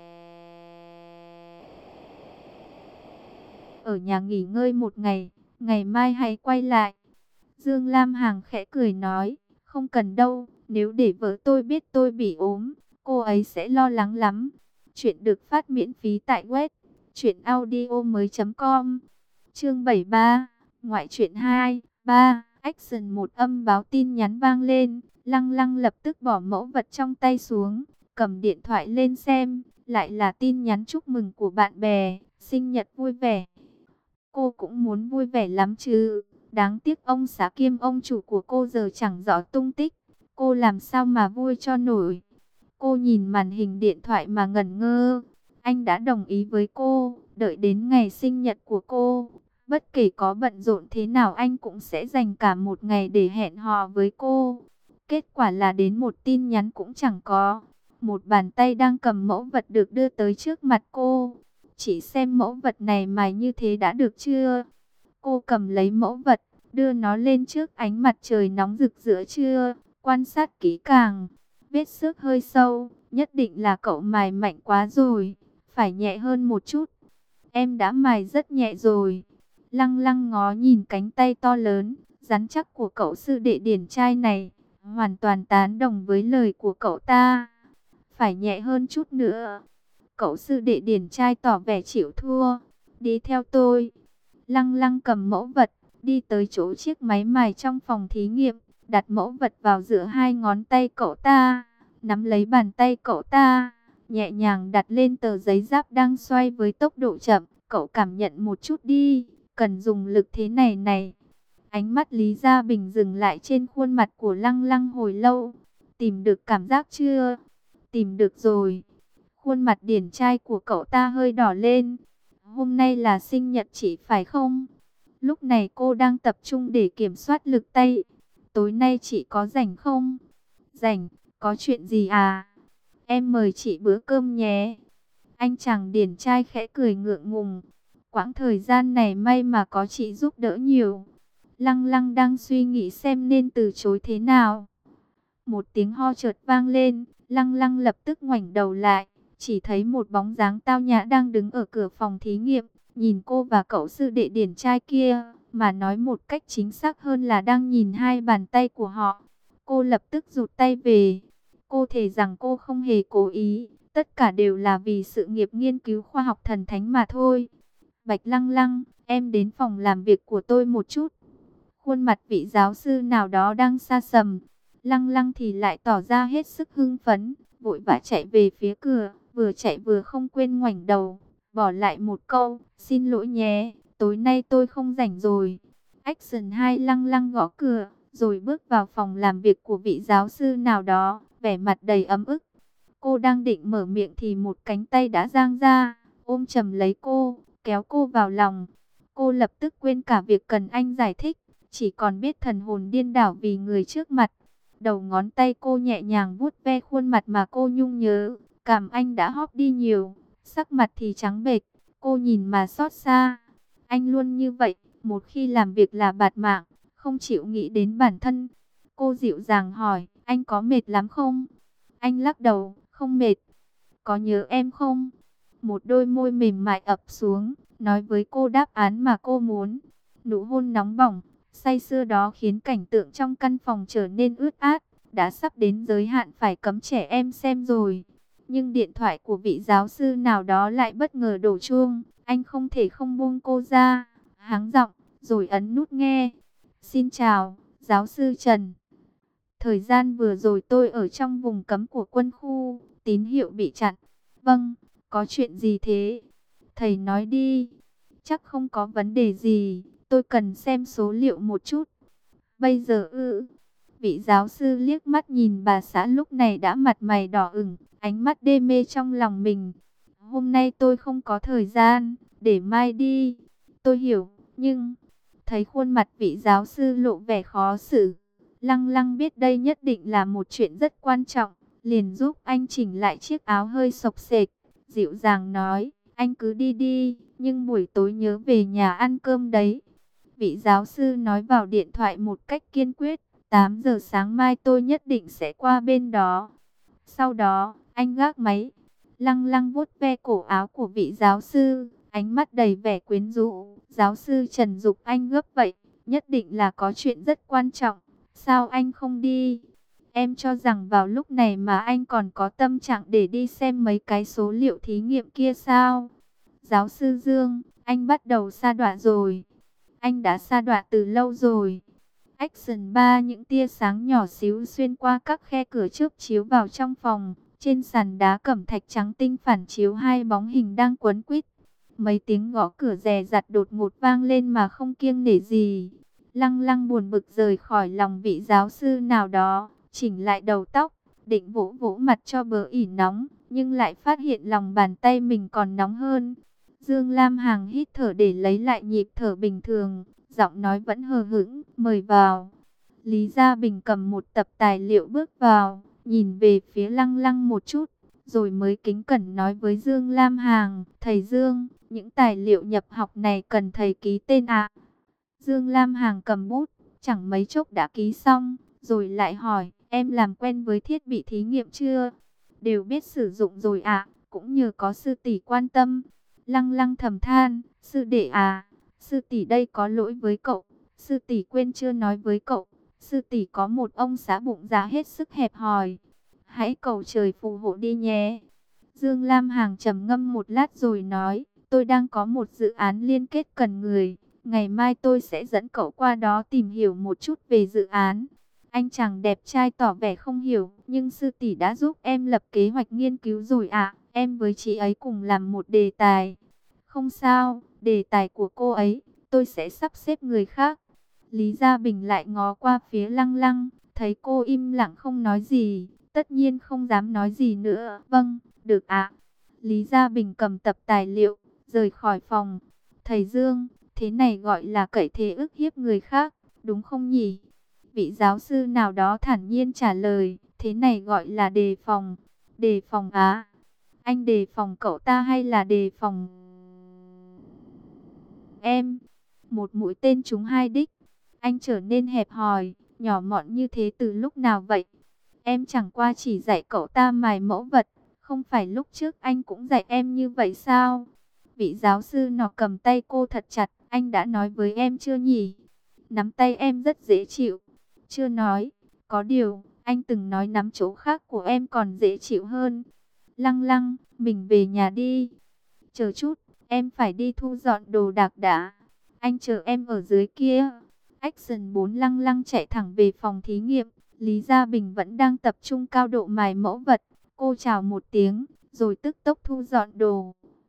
ở nhà nghỉ ngơi một ngày, ngày mai hãy quay lại. Dương Lam Hằng khẽ cười nói, không cần đâu, nếu để vợ tôi biết tôi bị ốm, cô ấy sẽ lo lắng lắm. Chuyện được phát miễn phí tại web truyện audio mới chấm com. Chương bảy mươi ba, ngoại truyện hai, ba, action một. Âm báo tin nhắn vang lên, Lăng Lăng lập tức bỏ mẫu vật trong tay xuống, cầm điện thoại lên xem, lại là tin nhắn chúc mừng của bạn bè, sinh nhật vui vẻ. Cô cũng muốn vui vẻ lắm chứ, đáng tiếc ông xã kiêm ông chủ của cô giờ chẳng rõ tung tích, cô làm sao mà vui cho nổi. Cô nhìn màn hình điện thoại mà ngẩn ngơ. Anh đã đồng ý với cô, đợi đến ngày sinh nhật của cô, bất kể có bận rộn thế nào anh cũng sẽ dành cả một ngày để hẹn hò với cô. Kết quả là đến một tin nhắn cũng chẳng có. Một bàn tay đang cầm mẫu vật được đưa tới trước mặt cô. Chỉ xem mẫu vật này mài như thế đã được chưa? Cô cầm lấy mẫu vật, đưa nó lên trước ánh mặt trời nóng rực giữa trưa, Quan sát kỹ càng, vết xước hơi sâu, nhất định là cậu mài mạnh quá rồi, phải nhẹ hơn một chút. Em đã mài rất nhẹ rồi. Lăng lăng ngó nhìn cánh tay to lớn, rắn chắc của cậu sư đệ điển trai này, hoàn toàn tán đồng với lời của cậu ta. Phải nhẹ hơn chút nữa. Cậu sư đệ điển trai tỏ vẻ chịu thua. Đi theo tôi. Lăng lăng cầm mẫu vật, đi tới chỗ chiếc máy mài trong phòng thí nghiệm, đặt mẫu vật vào giữa hai ngón tay cậu ta, nắm lấy bàn tay cậu ta, nhẹ nhàng đặt lên tờ giấy giáp đang xoay với tốc độ chậm. Cậu cảm nhận một chút đi, cần dùng lực thế này này. Ánh mắt Lý Gia Bình dừng lại trên khuôn mặt của Lăng Lăng hồi lâu. Tìm được cảm giác chưa? Tìm được rồi. Khuôn mặt điển trai của cậu ta hơi đỏ lên. Hôm nay là sinh nhật chị phải không? Lúc này cô đang tập trung để kiểm soát lực tay. Tối nay chị có rảnh không? Rảnh, có chuyện gì à? Em mời chị bữa cơm nhé. Anh chàng điển trai khẽ cười ngượng ngùng. Quãng thời gian này may mà có chị giúp đỡ nhiều. Lăng lăng đang suy nghĩ xem nên từ chối thế nào. Một tiếng ho chợt vang lên. Lăng lăng lập tức ngoảnh đầu lại. Chỉ thấy một bóng dáng tao nhã đang đứng ở cửa phòng thí nghiệm. Nhìn cô và cậu sư đệ điển trai kia, mà nói một cách chính xác hơn là đang nhìn hai bàn tay của họ. Cô lập tức rụt tay về. Cô thề rằng cô không hề cố ý. Tất cả đều là vì sự nghiệp nghiên cứu khoa học thần thánh mà thôi. Bạch Lăng Lăng, em đến phòng làm việc của tôi một chút. Khuôn mặt vị giáo sư nào đó đang xa sầm. Lăng Lăng thì lại tỏ ra hết sức hưng phấn, vội vã chạy về phía cửa, vừa chạy vừa không quên ngoảnh đầu, bỏ lại một câu, xin lỗi nhé, tối nay tôi không rảnh rồi. Action hai. Lăng Lăng gõ cửa, rồi bước vào phòng làm việc của vị giáo sư nào đó, vẻ mặt đầy ấm ức. Cô đang định mở miệng thì một cánh tay đã giang ra, ôm chầm lấy cô, kéo cô vào lòng. Cô lập tức quên cả việc cần anh giải thích, chỉ còn biết thần hồn điên đảo vì người trước mặt. Đầu ngón tay cô nhẹ nhàng vuốt ve khuôn mặt mà cô nhung nhớ, cảm anh đã hóp đi nhiều, sắc mặt thì trắng bệch, cô nhìn mà xót xa. Anh luôn như vậy, một khi làm việc là bạt mạng, không chịu nghĩ đến bản thân. Cô dịu dàng hỏi, anh có mệt lắm không? Anh lắc đầu, không mệt. Có nhớ em không? Một đôi môi mềm mại ập xuống, nói với cô đáp án mà cô muốn. Nụ hôn nóng bỏng, say sưa đó khiến cảnh tượng trong căn phòng trở nên ướt át, đã sắp đến giới hạn phải cấm trẻ em xem rồi. Nhưng điện thoại của vị giáo sư nào đó lại bất ngờ đổ chuông, anh không thể không buông cô ra, hắng giọng, rồi ấn nút nghe. Xin chào, giáo sư Trần. Thời gian vừa rồi tôi ở trong vùng cấm của quân khu, tín hiệu bị chặn. Vâng, có chuyện gì thế? Thầy nói đi. Chắc không có vấn đề gì, tôi cần xem số liệu một chút. Bây giờ ư? Vị giáo sư liếc mắt nhìn bà xã lúc này đã mặt mày đỏ ửng, ánh mắt đê mê trong lòng mình. Hôm nay tôi không có thời gian, để mai đi. Tôi hiểu, nhưng... Thấy khuôn mặt vị giáo sư lộ vẻ khó xử. Lăng Lăng biết đây nhất định là một chuyện rất quan trọng, liền giúp anh chỉnh lại chiếc áo hơi xộc xệch, dịu dàng nói, anh cứ đi đi, nhưng buổi tối nhớ về nhà ăn cơm đấy. Vị giáo sư nói vào điện thoại một cách kiên quyết, tám giờ sáng mai tôi nhất định sẽ qua bên đó. Sau đó, anh gác máy. Lăng Lăng vuốt ve cổ áo của vị giáo sư, ánh mắt đầy vẻ quyến rũ. Giáo sư Trần giục anh gấp vậy, nhất định là có chuyện rất quan trọng. Sao anh không đi? Em cho rằng vào lúc này mà anh còn có tâm trạng để đi xem mấy cái số liệu thí nghiệm kia sao? Giáo sư Dương, anh bắt đầu sa đọa rồi. Anh đã sa đọa từ lâu rồi. Action ba. Những tia sáng nhỏ xíu xuyên qua các khe cửa trước chiếu vào trong phòng. Trên sàn đá cẩm thạch trắng tinh phản chiếu hai bóng hình đang quấn quýt. Mấy tiếng gõ cửa dè dặt đột ngột vang lên mà không kiêng nể gì. Lăng Lăng buồn bực rời khỏi lòng vị giáo sư nào đó, chỉnh lại đầu tóc, định vỗ vỗ mặt cho bờ ỉ nóng, nhưng lại phát hiện lòng bàn tay mình còn nóng hơn. Dương Lam Hằng hít thở để lấy lại nhịp thở bình thường, giọng nói vẫn hờ hững, mời vào. Lý Gia Bình cầm một tập tài liệu bước vào, nhìn về phía Lăng Lăng một chút, rồi mới kính cẩn nói với Dương Lam Hằng, thầy Dương, những tài liệu nhập học này cần thầy ký tên ạ. Dương Lam Hằng cầm bút, chẳng mấy chốc đã ký xong, rồi lại hỏi, Em làm quen với thiết bị thí nghiệm chưa? Đều biết sử dụng rồi ạ, cũng nhờ có sư tỷ quan tâm. Lăng lăng thầm than, sư đệ à, sư tỷ đây có lỗi với cậu. Sư tỷ quên chưa nói với cậu, sư tỷ có một ông xã bụng dạ hết sức hẹp hòi. Hãy cầu trời phù hộ đi nhé. Dương Lam Hằng trầm ngâm một lát rồi nói, tôi đang có một dự án liên kết cần người. Ngày mai tôi sẽ dẫn cậu qua đó tìm hiểu một chút về dự án. Anh chàng đẹp trai tỏ vẻ không hiểu, nhưng sư tỷ đã giúp em lập kế hoạch nghiên cứu rồi ạ. Em với chị ấy cùng làm một đề tài. Không sao, đề tài của cô ấy, tôi sẽ sắp xếp người khác. Lý Gia Bình lại ngó qua phía Lăng Lăng, thấy cô im lặng không nói gì, tất nhiên không dám nói gì nữa. Vâng, được ạ. Lý Gia Bình cầm tập tài liệu, rời khỏi phòng. Thầy Dương, thế này gọi là cậy thế ức hiếp người khác, đúng không nhỉ? Vị giáo sư nào đó thản nhiên trả lời, thế này gọi là đề phòng. Đề phòng á? Anh đề phòng cậu ta hay là đề phòng em? Một mũi tên trúng hai đích. Anh trở nên hẹp hòi, nhỏ mọn như thế từ lúc nào vậy? Em chẳng qua chỉ dạy cậu ta mài mẫu vật. Không phải lúc trước anh cũng dạy em như vậy sao? Vị giáo sư nọ cầm tay cô thật chặt. Anh đã nói với em chưa nhỉ? Nắm tay em rất dễ chịu. Chưa nói. Có điều, anh từng nói nắm chỗ khác của em còn dễ chịu hơn. Lăng lăng, mình về nhà đi. Chờ chút, em phải đi thu dọn đồ đạc đã. Anh chờ em ở dưới kia. Action bốn. Lăng lăng chạy thẳng về phòng thí nghiệm. Lý Gia Bình vẫn đang tập trung cao độ mài mẫu vật. Cô chào một tiếng, rồi tức tốc thu dọn đồ.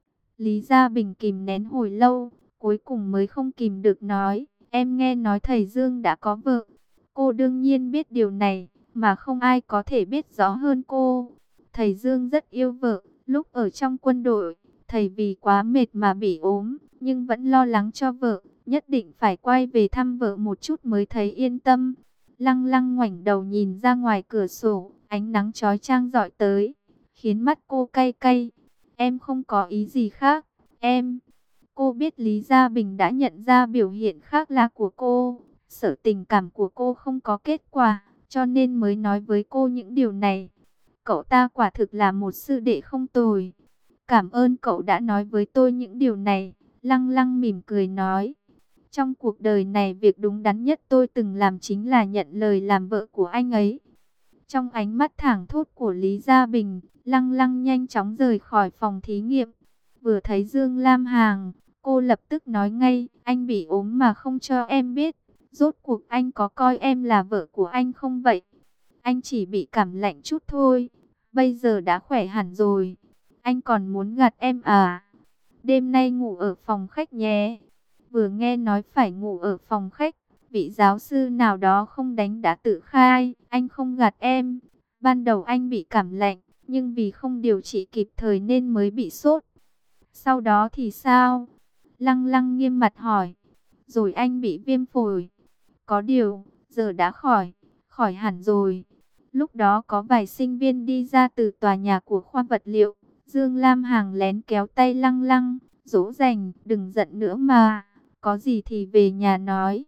Lý Gia Bình kìm nén hồi lâu, cuối cùng mới không kìm được nói, em nghe nói thầy Dương đã có vợ. Cô đương nhiên biết điều này, mà không ai có thể biết rõ hơn cô. Thầy Dương rất yêu vợ, lúc ở trong quân đội, thầy vì quá mệt mà bị ốm, nhưng vẫn lo lắng cho vợ, nhất định phải quay về thăm vợ một chút mới thấy yên tâm. Lăng lăng ngoảnh đầu nhìn ra ngoài cửa sổ, ánh nắng chói chang rọi tới, khiến mắt cô cay cay. Em không có ý gì khác, em. Cô biết Lý Gia Bình đã nhận ra biểu hiện khác lạ của cô, sợ tình cảm của cô không có kết quả, cho nên mới nói với cô những điều này. Cậu ta quả thực là một sư đệ không tồi. Cảm ơn cậu đã nói với tôi những điều này. Lăng lăng mỉm cười nói. Trong cuộc đời này việc đúng đắn nhất tôi từng làm chính là nhận lời làm vợ của anh ấy. Trong ánh mắt thẳng thốt của Lý Gia Bình, Lăng lăng nhanh chóng rời khỏi phòng thí nghiệm. Vừa thấy Dương Lam Hằng, cô lập tức nói ngay, anh bị ốm mà không cho em biết. Rốt cuộc anh có coi em là vợ của anh không vậy? Anh chỉ bị cảm lạnh chút thôi, bây giờ đã khỏe hẳn rồi. Anh còn muốn gạt em à? Đêm nay ngủ ở phòng khách nhé. Vừa nghe nói phải ngủ ở phòng khách, vị giáo sư nào đó không đánh đã tự khai, anh không gạt em. Ban đầu anh bị cảm lạnh, nhưng vì không điều trị kịp thời nên mới bị sốt. Sau đó thì sao? Lăng lăng nghiêm mặt hỏi. Rồi anh bị viêm phổi. Có điều, giờ đã khỏi, khỏi hẳn rồi. Lúc đó có vài sinh viên đi ra từ tòa nhà của khoa vật liệu. Dương Lam Hằng lén kéo tay Lăng lăng, dỗ dành, đừng giận nữa mà. Có gì thì về nhà nói.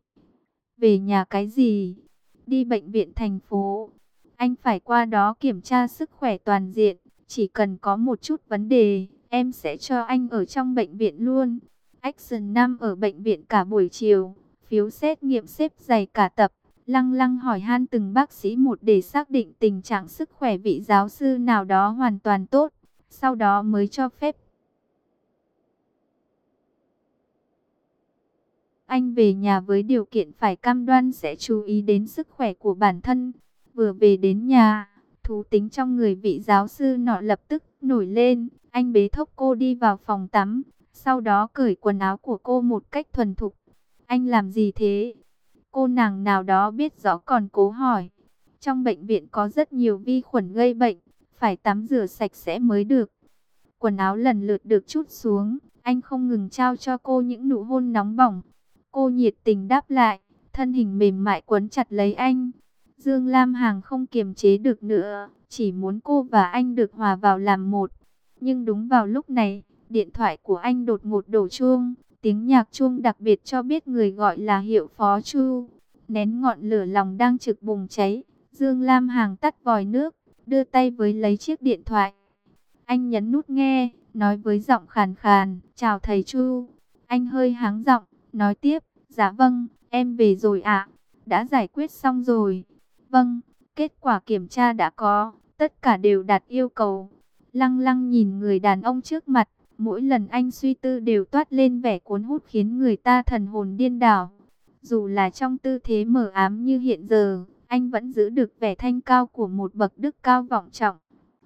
Về nhà cái gì? Đi bệnh viện thành phố. Anh phải qua đó kiểm tra sức khỏe toàn diện. Chỉ cần có một chút vấn đề, em sẽ cho anh ở trong bệnh viện luôn. Action năm ở bệnh viện cả buổi chiều. Phiếu xét nghiệm xếp dày cả tập. Lăng lăng hỏi han từng bác sĩ một để xác định tình trạng sức khỏe vị giáo sư nào đó hoàn toàn tốt. Sau đó mới cho phép anh về nhà với điều kiện phải cam đoan sẽ chú ý đến sức khỏe của bản thân. Vừa về đến nhà, thú tính trong người vị giáo sư nọ lập tức nổi lên. Anh bế thốc cô đi vào phòng tắm, sau đó cởi quần áo của cô một cách thuần thục. Anh làm gì thế? Cô nàng nào đó biết rõ còn cố hỏi. Trong bệnh viện có rất nhiều vi khuẩn gây bệnh, phải tắm rửa sạch sẽ mới được. Quần áo lần lượt được trút xuống, anh không ngừng trao cho cô những nụ hôn nóng bỏng. Cô nhiệt tình đáp lại, thân hình mềm mại quấn chặt lấy anh. Dương Lam Hằng không kiềm chế được nữa, chỉ muốn cô và anh được hòa vào làm một. Nhưng đúng vào lúc này, điện thoại của anh đột ngột đổ chuông. Tiếng nhạc chuông đặc biệt cho biết người gọi là Hiệu Phó Chu. Nén ngọn lửa lòng đang trực bùng cháy, Dương Lam Hằng tắt vòi nước, đưa tay với lấy chiếc điện thoại. Anh nhấn nút nghe, nói với giọng khàn khàn, chào thầy Chu. Anh hơi hắng giọng, nói tiếp, dạ vâng, em về rồi ạ. Đã giải quyết xong rồi. Vâng, kết quả kiểm tra đã có, tất cả đều đạt yêu cầu. Lăng lăng nhìn người đàn ông trước mặt, mỗi lần anh suy tư đều toát lên vẻ cuốn hút khiến người ta thần hồn điên đảo. Dù là trong tư thế mờ ám như hiện giờ, anh vẫn giữ được vẻ thanh cao của một bậc đức cao vọng trọng.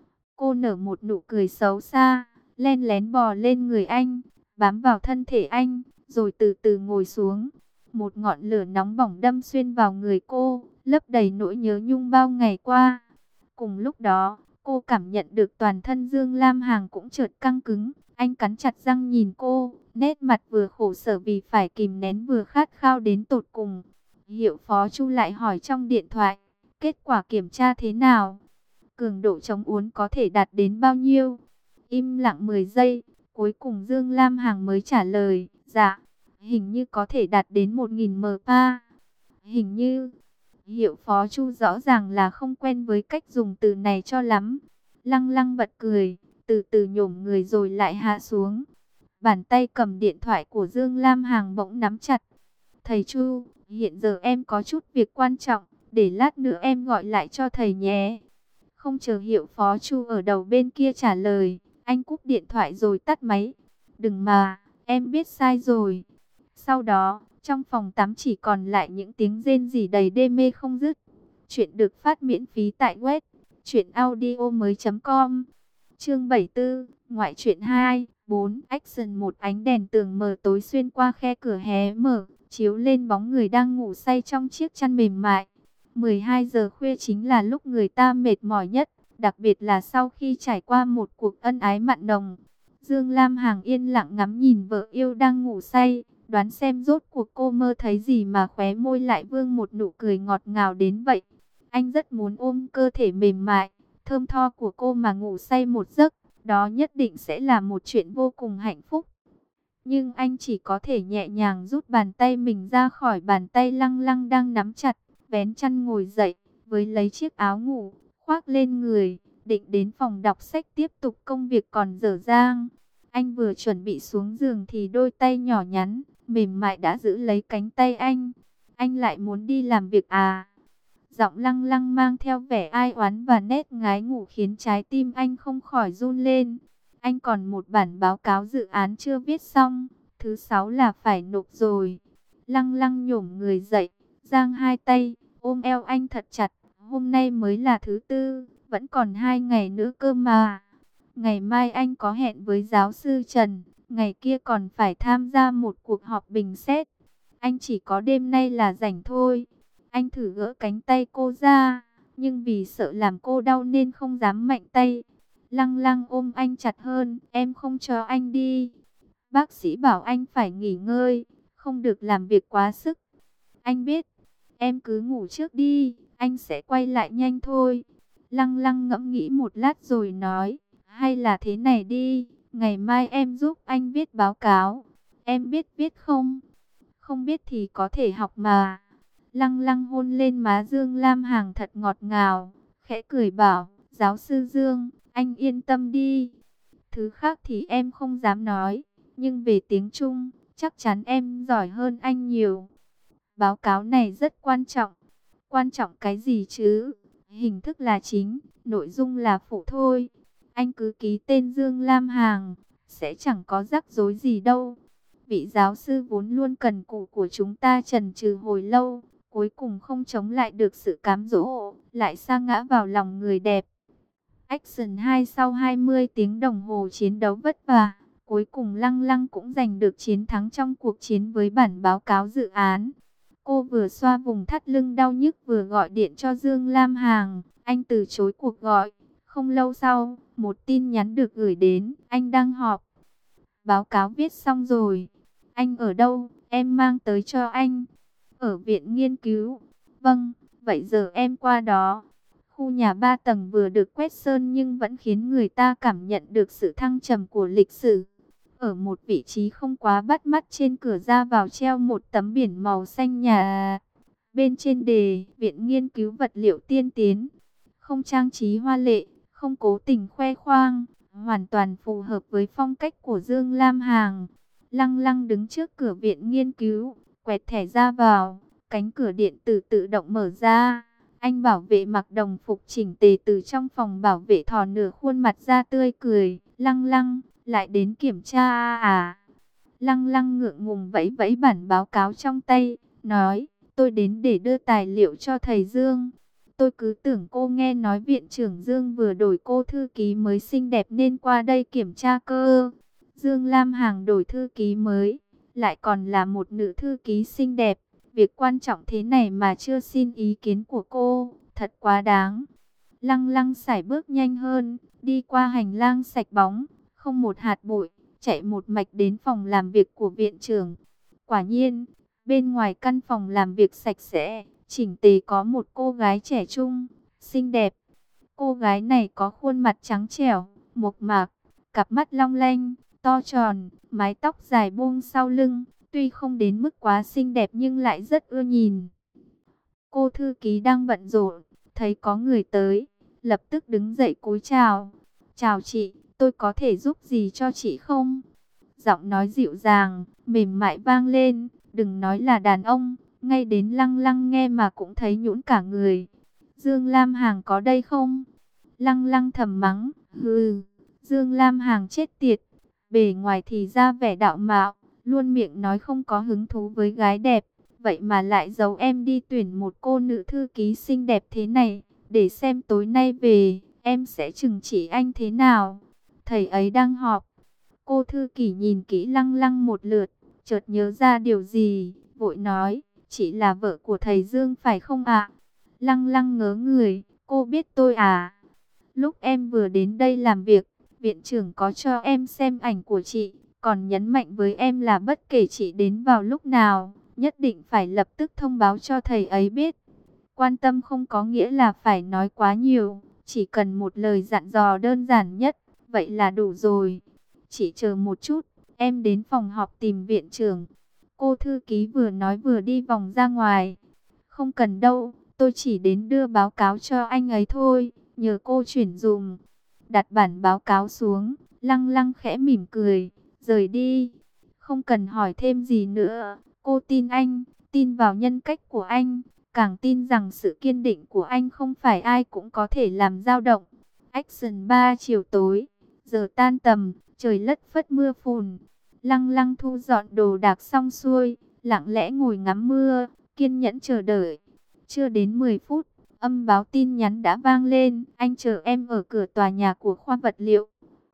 Cô nở một nụ cười xấu xa, len lén bò lên người anh, bám vào thân thể anh, rồi từ từ ngồi xuống. Một ngọn lửa nóng bỏng đâm xuyên vào người cô, lấp đầy nỗi nhớ nhung bao ngày qua. Cùng lúc đó, cô cảm nhận được toàn thân Dương Lam Hằng cũng chợt căng cứng. Anh cắn chặt răng nhìn cô, nét mặt vừa khổ sở vì phải kìm nén vừa khát khao đến tột cùng. Hiệu phó Chu lại hỏi trong điện thoại, kết quả kiểm tra thế nào? Cường độ chống uốn có thể đạt đến bao nhiêu? Im lặng mười giây, cuối cùng Dương Lam Hằng mới trả lời, dạ, hình như có thể đạt đến một nghìn mê pa. Hình như, Hiệu phó Chu rõ ràng là không quen với cách dùng từ này cho lắm. Lăng lăng bật cười, từ từ nhổm người rồi lại hạ xuống. Bàn tay cầm điện thoại của Dương Lam Hằng bỗng nắm chặt. Thầy Chu, hiện giờ em có chút việc quan trọng, để lát nữa em gọi lại cho thầy nhé. Không chờ Hiệu phó Chu ở đầu bên kia trả lời, anh cúp điện thoại rồi tắt máy. Đừng mà, em biết sai rồi. Sau đó, trong phòng tắm chỉ còn lại những tiếng rên rỉ đầy đê mê không dứt. Chuyện được phát miễn phí tại web truyện audio mới chấm com. Chương bảy mươi tư, ngoại truyện hai, bốn, action. Một ánh đèn tường mờ tối xuyên qua khe cửa hé mở, chiếu lên bóng người đang ngủ say trong chiếc chăn mềm mại. mười hai giờ khuya chính là lúc người ta mệt mỏi nhất, đặc biệt là sau khi trải qua một cuộc ân ái mặn nồng. Dương Lam Hằng yên lặng ngắm nhìn vợ yêu đang ngủ say, đoán xem rốt cuộc cô mơ thấy gì mà khóe môi lại vương một nụ cười ngọt ngào đến vậy. Anh rất muốn ôm cơ thể mềm mại, thơm tho của cô mà ngủ say một giấc, đó nhất định sẽ là một chuyện vô cùng hạnh phúc. Nhưng anh chỉ có thể nhẹ nhàng rút bàn tay mình ra khỏi bàn tay lăng lăng đang nắm chặt, vén chăn ngồi dậy, với lấy chiếc áo ngủ, khoác lên người, định đến phòng đọc sách tiếp tục công việc còn dở dang. Anh vừa chuẩn bị xuống giường thì đôi tay nhỏ nhắn, mềm mại đã giữ lấy cánh tay anh. Anh lại muốn đi làm việc à? Giọng lăng lăng mang theo vẻ ai oán và nét ngái ngủ khiến trái tim anh không khỏi run lên. Anh còn một bản báo cáo dự án chưa viết xong, thứ sáu là phải nộp rồi. Lăng lăng nhổm người dậy, giang hai tay, ôm eo anh thật chặt. Hôm nay mới là thứ tư, vẫn còn hai ngày nữa cơ mà. Ngày mai anh có hẹn với giáo sư Trần, ngày kia còn phải tham gia một cuộc họp bình xét. Anh chỉ có đêm nay là rảnh thôi. Anh thử gỡ cánh tay cô ra, nhưng vì sợ làm cô đau nên không dám mạnh tay. Lăng lăng ôm anh chặt hơn, em không cho anh đi. Bác sĩ bảo anh phải nghỉ ngơi, không được làm việc quá sức. Anh biết, em cứ ngủ trước đi, anh sẽ quay lại nhanh thôi. Lăng lăng ngẫm nghĩ một lát rồi nói, hay là thế này đi, ngày mai em giúp anh viết báo cáo. Em biết viết không? Không biết thì có thể học mà. Lăng lăng hôn lên má Dương Lam Hằng thật ngọt ngào, khẽ cười bảo, giáo sư Dương, anh yên tâm đi. Thứ khác thì em không dám nói, nhưng về tiếng Trung, chắc chắn em giỏi hơn anh nhiều. Báo cáo này rất quan trọng. Quan trọng cái gì chứ? Hình thức là chính, nội dung là phụ thôi. Anh cứ ký tên Dương Lam Hằng, sẽ chẳng có rắc rối gì đâu. Vị giáo sư vốn luôn cần cù của chúng ta chần chừ hồi lâu, cuối cùng không chống lại được sự cám dỗ, lại sa ngã vào lòng người đẹp. Action hai. Sau hai mươi tiếng đồng hồ chiến đấu vất vả, cuối cùng Lăng Lăng cũng giành được chiến thắng trong cuộc chiến với bản báo cáo dự án. Cô vừa xoa vùng thắt lưng đau nhức vừa gọi điện cho Dương Lam Hằng, anh từ chối cuộc gọi. Không lâu sau, một tin nhắn được gửi đến, anh đang họp. Báo cáo viết xong rồi. Anh ở đâu? Em mang tới cho anh. Ở viện nghiên cứu. Vâng, vậy giờ em qua đó. Khu nhà ba tầng vừa được quét sơn nhưng vẫn khiến người ta cảm nhận được sự thăng trầm của lịch sử. Ở một vị trí không quá bắt mắt trên cửa ra vào treo một tấm biển màu xanh nhà. Bên trên đề, viện nghiên cứu vật liệu tiên tiến, không trang trí hoa lệ, không cố tình khoe khoang, hoàn toàn phù hợp với phong cách của Dương Lam Hằng. Lăng Lăng đứng trước cửa viện nghiên cứu, quẹt thẻ ra vào, cánh cửa điện tử tự động mở ra. Anh bảo vệ mặc đồng phục chỉnh tề từ trong phòng bảo vệ thò nửa khuôn mặt ra tươi cười. Lăng Lăng, lại đến kiểm tra à? Lăng Lăng ngượng ngùng vẫy vẫy bản báo cáo trong tay, nói, tôi đến để đưa tài liệu cho thầy Dương. Tôi cứ tưởng cô nghe nói viện trưởng Dương vừa đổi cô thư ký mới xinh đẹp nên qua đây kiểm tra cơ. Dương Lam Hằng đổi thư ký mới, lại còn là một nữ thư ký xinh đẹp. Việc quan trọng thế này mà chưa xin ý kiến của cô, thật quá đáng. Lăng Lăng sải bước nhanh hơn, đi qua hành lang sạch bóng, không một hạt bụi, chạy một mạch đến phòng làm việc của viện trưởng. Quả nhiên, bên ngoài căn phòng làm việc sạch sẽ, chỉnh tề có một cô gái trẻ trung, xinh đẹp. Cô gái này có khuôn mặt trắng trẻo, mộc mạc, cặp mắt long lanh, to tròn, mái tóc dài buông sau lưng, tuy không đến mức quá xinh đẹp nhưng lại rất ưa nhìn. Cô thư ký đang bận rộn, thấy có người tới, lập tức đứng dậy cúi chào. Chào chị, tôi có thể giúp gì cho chị không? Giọng nói dịu dàng, mềm mại vang lên, đừng nói là đàn ông, ngay đến Lăng Lăng nghe mà cũng thấy nhũn cả người. Dương Lam Hằng có đây không? Lăng Lăng thầm mắng, hừ, Dương Lam Hằng chết tiệt, bề ngoài thì ra vẻ đạo mạo, luôn miệng nói không có hứng thú với gái đẹp, vậy mà lại giấu em đi tuyển một cô nữ thư ký xinh đẹp thế này, để xem tối nay về, em sẽ trừng trị anh thế nào. Thầy ấy đang họp. Cô thư ký nhìn kỹ Lăng Lăng một lượt, chợt nhớ ra điều gì, vội nói, chị là vợ của thầy Dương phải không ạ? Lăng Lăng ngớ người, cô biết tôi à? Lúc em vừa đến đây làm việc, viện trưởng có cho em xem ảnh của chị, còn nhấn mạnh với em là bất kể chị đến vào lúc nào, nhất định phải lập tức thông báo cho thầy ấy biết. Quan tâm không có nghĩa là phải nói quá nhiều, chỉ cần một lời dặn dò đơn giản nhất, vậy là đủ rồi. Chị chờ một chút, em đến phòng họp tìm viện trưởng. Cô thư ký vừa nói vừa đi vòng ra ngoài. Không cần đâu, tôi chỉ đến đưa báo cáo cho anh ấy thôi, nhờ cô chuyển dùm. Đặt bản báo cáo xuống, Lăng Lăng khẽ mỉm cười, rời đi. Không cần hỏi thêm gì nữa, cô tin anh, tin vào nhân cách của anh, càng tin rằng sự kiên định của anh không phải ai cũng có thể làm dao động. Action ba chiều tối, giờ tan tầm, trời lất phất mưa phùn. Lăng Lăng thu dọn đồ đạc xong xuôi, lặng lẽ ngồi ngắm mưa, kiên nhẫn chờ đợi. Chưa đến mười phút, âm báo tin nhắn đã vang lên, anh chờ em ở cửa tòa nhà của khoa vật liệu.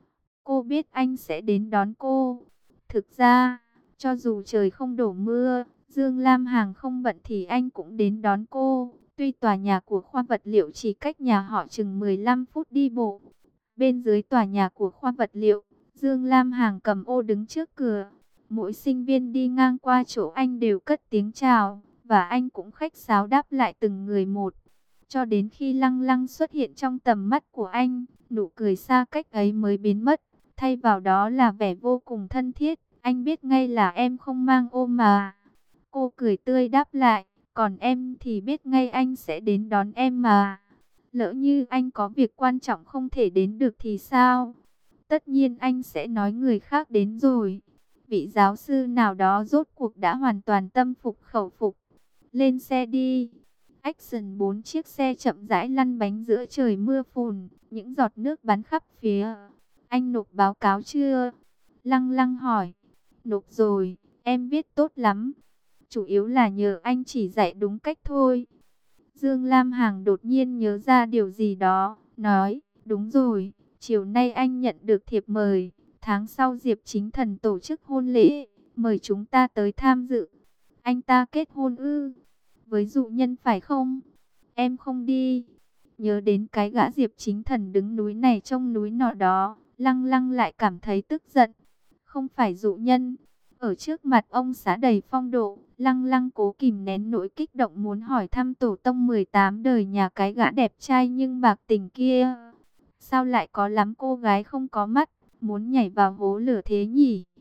Cô biết anh sẽ đến đón cô. Thực ra, cho dù trời không đổ mưa, Dương Lam Hằng không bận thì anh cũng đến đón cô. Tuy tòa nhà của khoa vật liệu chỉ cách nhà họ chừng mười lăm phút đi bộ. Bên dưới tòa nhà của khoa vật liệu, Dương Lam Hằng cầm ô đứng trước cửa. Mỗi sinh viên đi ngang qua chỗ anh đều cất tiếng chào, và anh cũng khách sáo đáp lại từng người một. Cho đến khi Lăng Lăng xuất hiện trong tầm mắt của anh, nụ cười xa cách ấy mới biến mất. Thay vào đó là vẻ vô cùng thân thiết. Anh biết ngay là em không mang ô mà. Cô cười tươi đáp lại, còn em thì biết ngay anh sẽ đến đón em mà. Lỡ như anh có việc quan trọng không thể đến được thì sao? Tất nhiên anh sẽ nói người khác đến rồi. Vị giáo sư nào đó rốt cuộc đã hoàn toàn tâm phục khẩu phục. Lên xe đi. Action bốn chiếc xe chậm rãi lăn bánh giữa trời mưa phùn, những giọt nước bắn khắp phía. Anh nộp báo cáo chưa? Lăng Lăng hỏi. Nộp rồi, em viết tốt lắm. Chủ yếu là nhờ anh chỉ dạy đúng cách thôi. Dương Lam Hằng đột nhiên nhớ ra điều gì đó, nói, đúng rồi, chiều nay anh nhận được thiệp mời. Tháng sau Diệp Chính Thần tổ chức hôn lễ, mời chúng ta tới tham dự. Anh ta kết hôn ư? Với dụ nhân phải không? Em không đi. Nhớ đến cái gã Diệp Chính Thần đứng núi này trông núi nọ đó, Lăng Lăng lại cảm thấy tức giận. Không phải dụ nhân. Ở trước mặt ông xã đầy phong độ, Lăng Lăng cố kìm nén nỗi kích động muốn hỏi thăm tổ tông mười tám đời nhà cái gã đẹp trai nhưng bạc tình kia. Sao lại có lắm cô gái không có mắt, muốn nhảy vào hố lửa thế nhỉ?